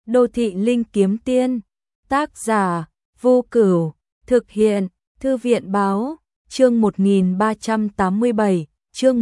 Đô thị linh kiếm tiên, tác giả, Vô Cửu, thực hiện, Thư viện báo, chương 1387, chương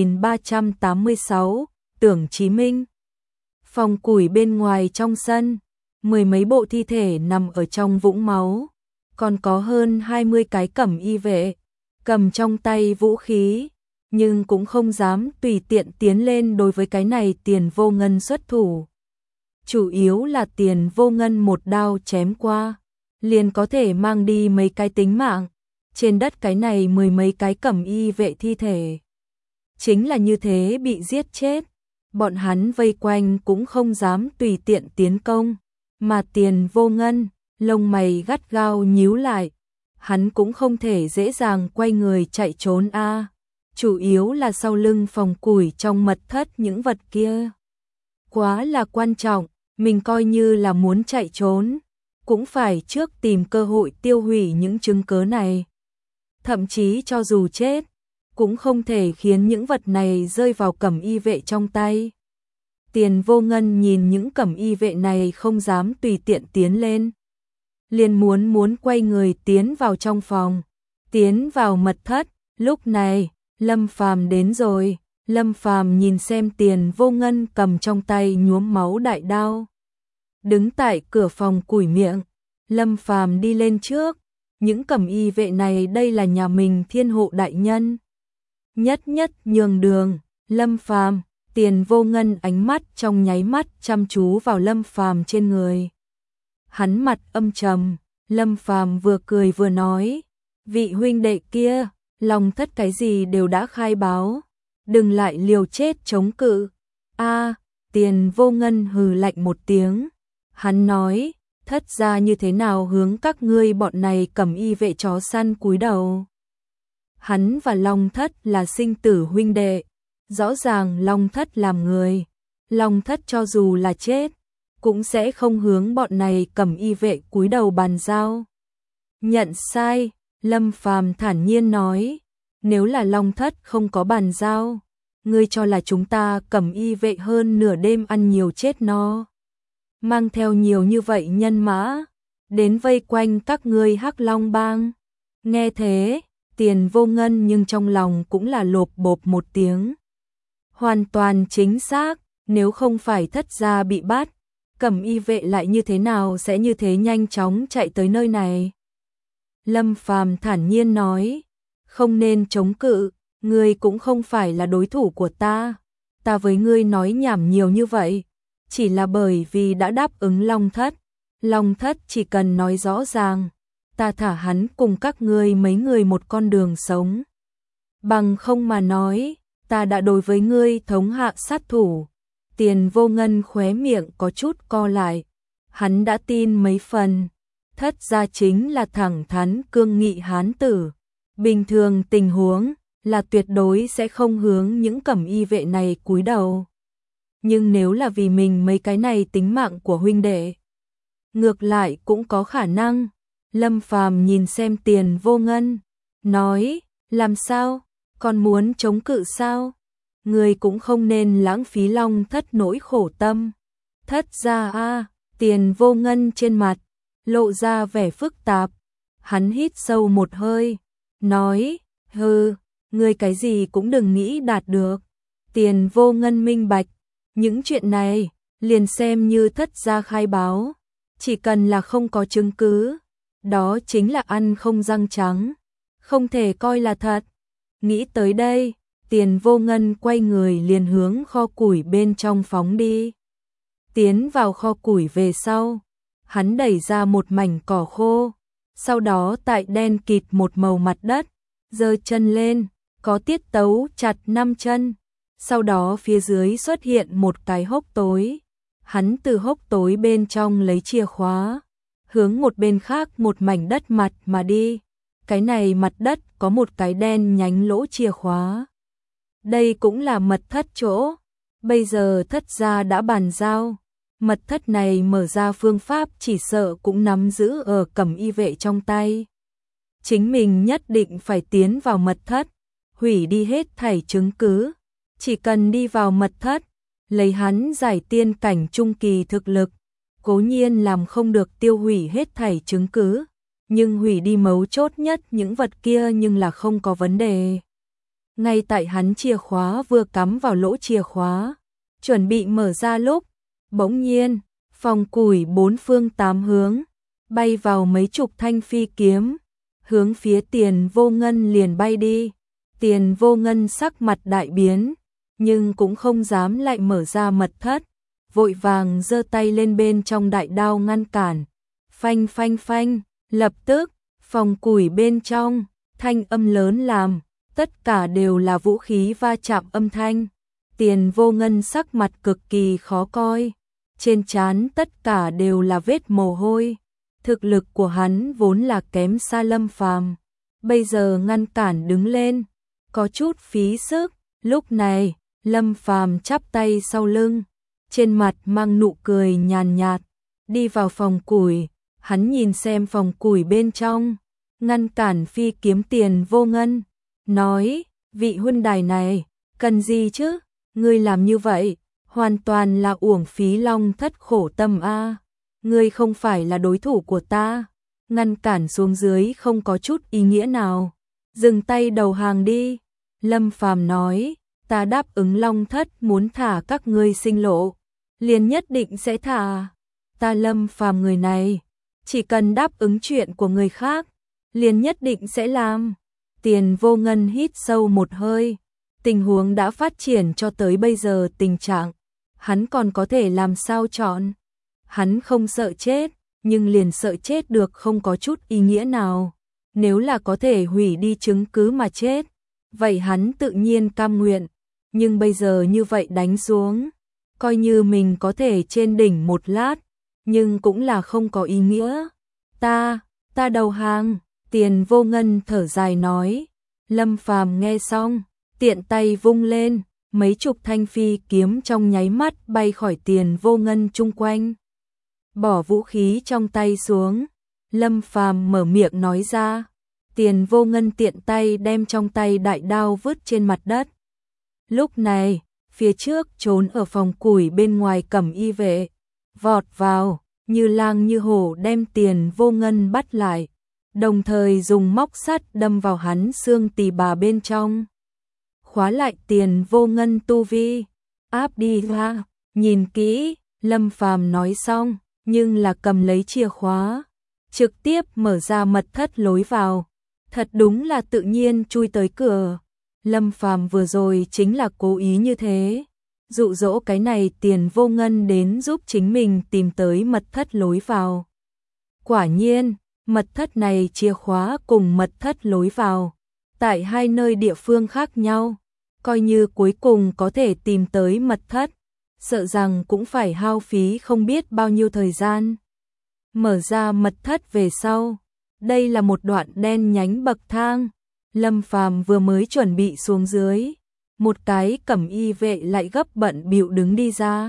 1386, Tưởng Chí Minh. Phòng củi bên ngoài trong sân, mười mấy bộ thi thể nằm ở trong vũng máu, còn có hơn 20 cái cẩm y vệ, cầm trong tay vũ khí, nhưng cũng không dám tùy tiện tiến lên đối với cái này Tiền Vô Ngân xuất thủ. Chủ yếu là Tiền Vô Ngân một đao chém qua, liền có thể mang đi mấy cái tính mạng, trên đất cái này mười mấy cái cẩm y vệ thi thể. Chính là như thế bị giết chết, bọn hắn vây quanh cũng không dám tùy tiện tiến công, mà Tiền Vô Ngân, lông mày gắt gao nhíu lại, hắn cũng không thể dễ dàng quay người chạy trốn a. Chủ yếu là sau lưng phòng củi trong mật thất những vật kia quá là quan trọng, mình coi như là muốn chạy trốn, cũng phải trước tìm cơ hội tiêu hủy những chứng cớ này. Thậm chí cho dù chết, cũng không thể khiến những vật này rơi vào cẩm y vệ trong tay. Tiền Vô Ngân nhìn những cẩm y vệ này không dám tùy tiện tiến lên, liền muốn quay người tiến vào trong phòng, tiến vào mật thất. Lúc này, Lâm Phàm đến rồi. Lâm Phàm nhìn xem Tiền Vô Ngân cầm trong tay nhuốm máu đại đao, đứng tại cửa phòng củi miệng. Lâm Phàm đi lên trước, những cẩm y vệ này đây là nhà mình Thiên Hộ đại nhân, nhất nhường đường. Lâm Phàm, Tiền Vô Ngân ánh mắt trong nháy mắt chăm chú vào Lâm Phàm trên người. Hắn mặt âm trầm, Lâm Phàm vừa cười vừa nói, vị huynh đệ kia, Long Thất cái gì đều đã khai báo, đừng lại liều chết chống cự. Tiền Vô Ngân hừ lạnh một tiếng, hắn nói, Thất gia như thế nào hướng các ngươi bọn này cẩm y vệ chó săn cúi đầu. Hắn và Long Thất là sinh tử huynh đệ, rõ ràng Long Thất làm người, Long Thất cho dù là chết, cũng sẽ không hướng bọn này cẩm y vệ cúi đầu bàn giao. Nhận sai, Lâm Phàm thản nhiên nói, nếu là Long Thất không có bàn giao, ngươi cho là chúng ta cẩm y vệ hơn nửa đêm ăn nhiều chết no, mang theo nhiều như vậy nhân mã, đến vây quanh các ngươi Hắc Long bang. Nghe thế, Tiền Vô Ngân nhưng trong lòng cũng là lộp bộp một tiếng. Hoàn toàn chính xác, nếu không phải Thất gia bị bắt, cẩm y vệ lại như thế nào sẽ như thế nhanh chóng chạy tới nơi này. Lâm Phàm thản nhiên nói, không nên chống cự, ngươi cũng không phải là đối thủ của ta với ngươi nói nhảm nhiều như vậy, chỉ là bởi vì đã đáp ứng Long Thất. Long Thất chỉ cần nói rõ ràng, ta thả hắn cùng các ngươi mấy người một con đường sống. Bằng không mà nói, ta đã đối với ngươi thống hạ sát thủ. Tiền Vô Ngân khóe miệng có chút co lại, hắn đã tin mấy phần, Thất gia chính là thẳng thắn cương nghị hán tử, bình thường tình huống là tuyệt đối sẽ không hướng những cẩm y vệ này cúi đầu. Nhưng nếu là vì mình mấy cái này tính mạng của huynh đệ, ngược lại cũng có khả năng. Lâm Phàm nhìn xem Tiền Vô Ngân, nói, làm sao, còn muốn chống cự sao? Người cũng không nên lãng phí Long Thất nỗi khổ tâm. Thất gia Tiền Vô Ngân trên mặt lộ ra vẻ phức tạp, hắn hít sâu một hơi, nói, ngươi cái gì cũng đừng nghĩ đạt được. Tiền Vô Ngân minh bạch, những chuyện này liền xem như Thất gia khai báo, chỉ cần là không có chứng cứ, đó chính là ăn không răng trắng, không thể coi là thật. Nghĩ tới đây, Tiền Vô Ngân quay người liền hướng kho củi bên trong phóng đi. Tiến vào kho củi về sau, hắn đẩy ra một mảnh cỏ khô, sau đó tại đen kịt một màu mặt đất, giơ chân lên, có tiết tấu chặt 5 chân, sau đó phía dưới xuất hiện một cái hốc tối. Hắn từ hốc tối bên trong lấy chìa khóa, hướng một bên khác một mảnh đất mặt mà đi. Cái này mặt đất có một cái đen nhánh lỗ chìa khóa. Đây cũng là mật thất chỗ. Bây giờ Thất gia đã bàn giao, mật thất này mở ra phương pháp chỉ sợ cũng nắm giữ ở cẩm y vệ trong tay. Chính mình nhất định phải tiến vào mật thất, hủy đi hết thảy chứng cứ. Chỉ cần đi vào mật thất, lấy hắn giải tiên cảnh trung kỳ thực lực, cố nhiên làm không được tiêu hủy hết thảy chứng cứ, nhưng hủy đi mấu chốt nhất những vật kia nhưng là không có vấn đề. Ngay tại hắn chìa khóa vừa cắm vào lỗ chìa khóa, chuẩn bị mở ra lúc, bỗng nhiên, phòng củi bốn phương tám hướng, bay vào mấy chục thanh phi kiếm, hướng phía Tiền Vô Ngân liền bay đi. Tiền Vô Ngân sắc mặt đại biến, nhưng cũng không dám lại mở ra mật thất, vội vàng giơ tay lên bên trong đại đao ngăn cản. Phanh phanh phanh, lập tức, phòng củi bên trong, thanh âm lớn làm, tất cả đều là vũ khí va chạm âm thanh. Tiền Vô Ngân sắc mặt cực kỳ khó coi, trên trán tất cả đều là vết mồ hôi. Thực lực của hắn vốn là kém xa Lâm Phàm, bây giờ ngăn cản đứng lên, có chút phí sức. Lúc này, Lâm Phàm chắp tay sau lưng, trên mặt mang nụ cười nhàn nhạt, đi vào phòng củi. Hắn nhìn xem phòng củi bên trong, ngăn cản phi kiếm Tiền Vô Ngân, nói, vị huynh đài này, cần gì chứ, ngươi làm như vậy, hoàn toàn là uổng phí Long Thất khổ tâm a. Ngươi không phải là đối thủ của ta, ngăn cản xuống dưới không có chút ý nghĩa nào, dừng tay đầu hàng đi. Lâm Phàm nói, ta đáp ứng Long Thất muốn thả các ngươi sinh lộ, liền nhất định sẽ thả. Ta Lâm Phàm người này, chỉ cần đáp ứng chuyện của người khác, liền nhất định sẽ làm. Tiền Vô Ngân hít sâu một hơi, tình huống đã phát triển cho tới bây giờ tình trạng, hắn còn có thể làm sao chọn. Hắn không sợ chết, nhưng liền sợ chết được không có chút ý nghĩa nào. Nếu là có thể hủy đi chứng cứ mà chết, vậy hắn tự nhiên cam nguyện. Nhưng bây giờ như vậy đánh xuống, coi như mình có thể trên đỉnh một lát, nhưng cũng là không có ý nghĩa. Ta đầu hàng. Tiền Vô Ngân thở dài nói. Lâm Phàm nghe xong, tiện tay vung lên, mấy chục thanh phi kiếm trong nháy mắt bay khỏi Tiền Vô Ngân chung quanh. Bỏ vũ khí trong tay xuống, Lâm Phàm mở miệng nói ra. Tiền Vô Ngân tiện tay đem trong tay đại đao vứt trên mặt đất. Lúc này, phía trước trốn ở phòng củi bên ngoài cẩm y vệ, vọt vào, như lang như hổ đem Tiền Vô Ngân bắt lại, đồng thời dùng móc sắt đâm vào hắn xương tỳ bà bên trong. Khóa lại Tiền Vô Ngân tu vi, áp đi ra, nhìn kỹ, Lâm Phàm nói xong, nhưng là cầm lấy chìa khóa, trực tiếp mở ra mật thất lối vào. Thật đúng là tự nhiên chui tới cửa. Lâm Phàm vừa rồi chính là cố ý như thế, dụ dỗ cái này Tiền Vô Ngân đến giúp chính mình tìm tới mật thất lối vào. Quả nhiên, mật thất này chìa khóa cùng mật thất lối vào, tại hai nơi địa phương khác nhau, coi như cuối cùng có thể tìm tới mật thất, sợ rằng cũng phải hao phí không biết bao nhiêu thời gian. Mở ra mật thất về sau, đây là một đoạn đen nhánh bậc thang. Lâm Phàm vừa mới chuẩn bị xuống dưới, một cái cẩm y vệ lại gấp bận bịu đứng đi ra.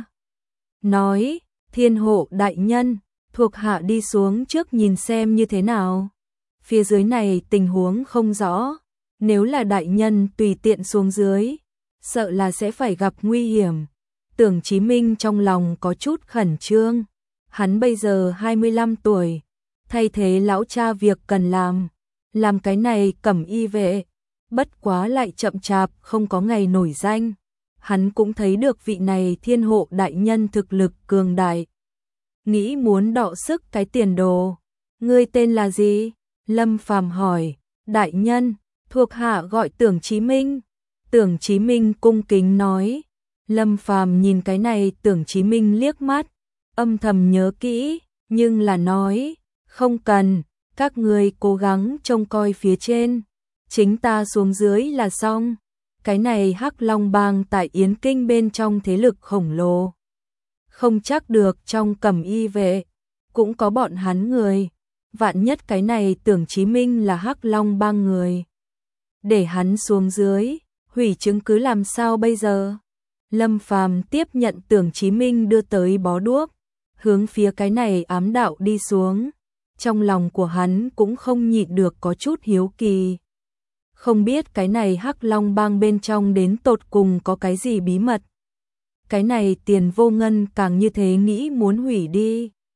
Nói, Thiên Hộ đại nhân, thuộc hạ đi xuống trước nhìn xem như thế nào. Phía dưới này tình huống không rõ, nếu là đại nhân tùy tiện xuống dưới, sợ là sẽ phải gặp nguy hiểm. Tưởng Chí Minh trong lòng có chút khẩn trương, hắn bây giờ 25 tuổi, thay thế lão cha việc cần làm cái này cẩm y vệ, bất quá lại chậm chạp không có ngày nổi danh. Hắn cũng thấy được vị này Thiên Hộ đại nhân thực lực cường đại, nghĩ muốn đọ sức cái tiền đồ. Ngươi tên là gì? Lâm Phàm hỏi. Đại nhân, thuộc hạ gọi Tưởng Chí Minh. Tưởng Chí Minh cung kính nói. Lâm Phàm nhìn cái này Tưởng Chí Minh liếc mắt, âm thầm nhớ kỹ, nhưng là nói, không cần, các ngươi cố gắng trông coi phía trên, chính ta xuống dưới là xong. Cái này Hắc Long Bang tại Yến Kinh bên trong thế lực khổng lồ, không chắc được trong cẩm y vệ cũng có bọn hắn người, vạn nhất cái này Tưởng Chí Minh là Hắc Long Bang người, để hắn xuống dưới, hủy chứng cứ làm sao bây giờ? Lâm Phàm tiếp nhận Tưởng Chí Minh đưa tới bó đuốc, hướng phía cái này ám đạo đi xuống. Trong lòng của hắn cũng không nhịn được có chút hiếu kỳ. Không biết cái này Hắc Long Bang bên trong đến tột cùng có cái gì bí mật. Cái này Tiền Vô Ngân càng như thế nghĩ muốn hủy đi,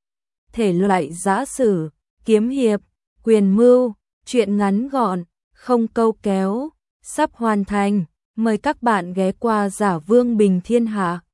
thể loại giã sử, kiếm hiệp, quyền mưu, truyện ngắn gọn, không câu kéo, sắp hoàn thành. Mời các bạn ghé qua Giả Vương Bình Thiên Hạ.